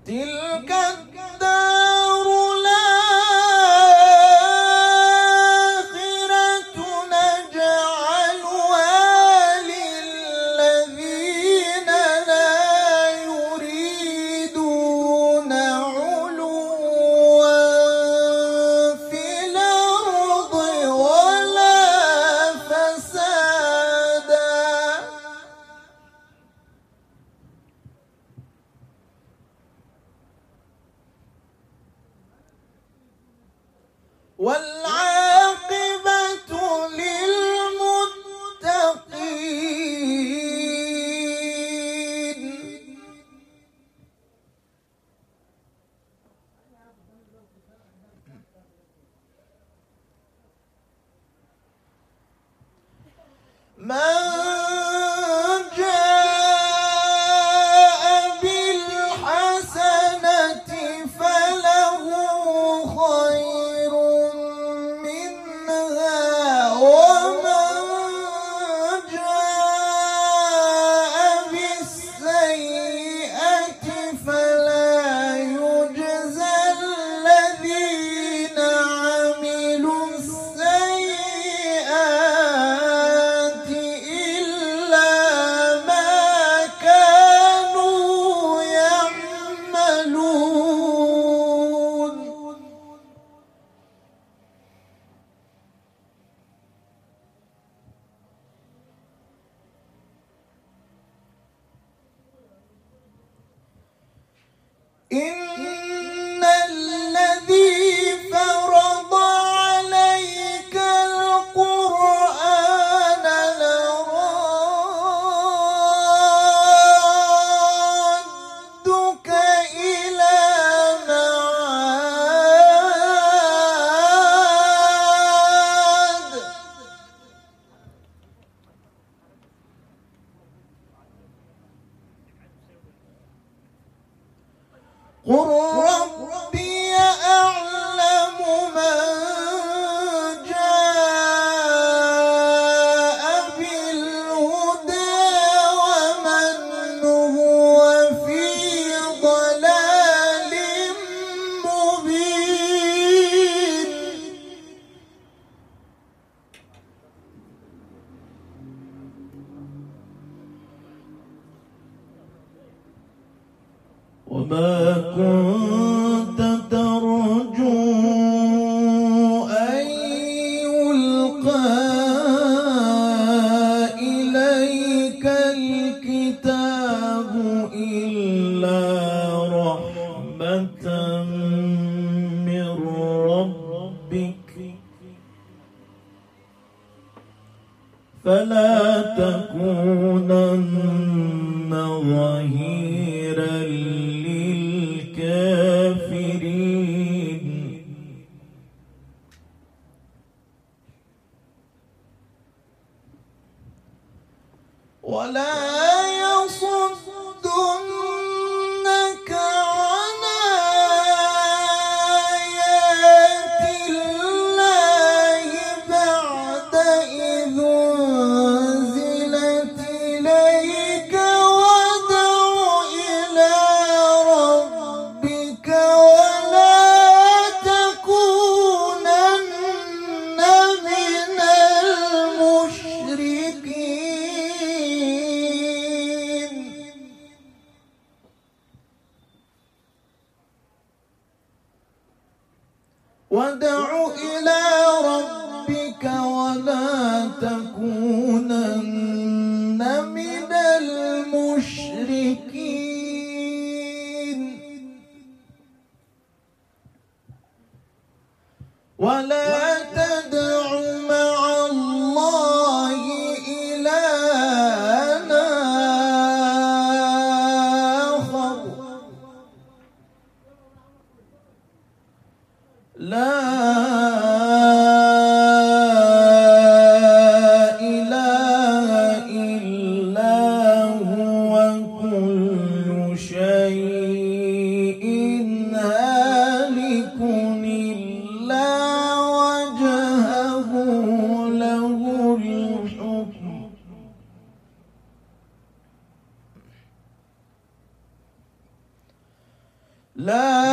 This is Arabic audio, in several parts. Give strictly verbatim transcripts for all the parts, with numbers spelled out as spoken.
تلك الدار الآخرة نجعلها للذين لا يريدون علوا في الأرض ولا فسادا والعاقبة للمتقين. من جاء بالحسنة فله خير منها ومن جاء بالسيئة فلا يجزى الذين عملوا السيئات إلا ما كانوا يعملون. إن الذي فرض عليك القرآن لرادك إلى معاد. قل ربي أعلم من جاء بالهدى ومن هو في ضلال مبين. وما كنت ترجو أن يلقى إليك الكتاب إلا رحمة من ربك فلا تكونن ظهيرا للكافرين. ولا يصدنك عن آيات الله بعد إذ أنزلت إليك وادع إلى ربك ولا تكونن من المشركين. وادع إلى ربك ولا تكونن من المشركين. ولا تدع مع الله إلهًا آخر لا إله إلا هو كل شيء هالك إلا وجهه له الحكم. لا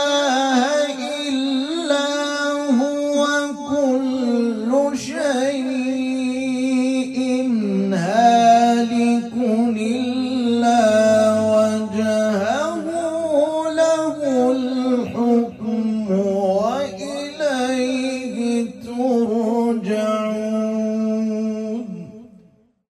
إله إلا هو كل شيء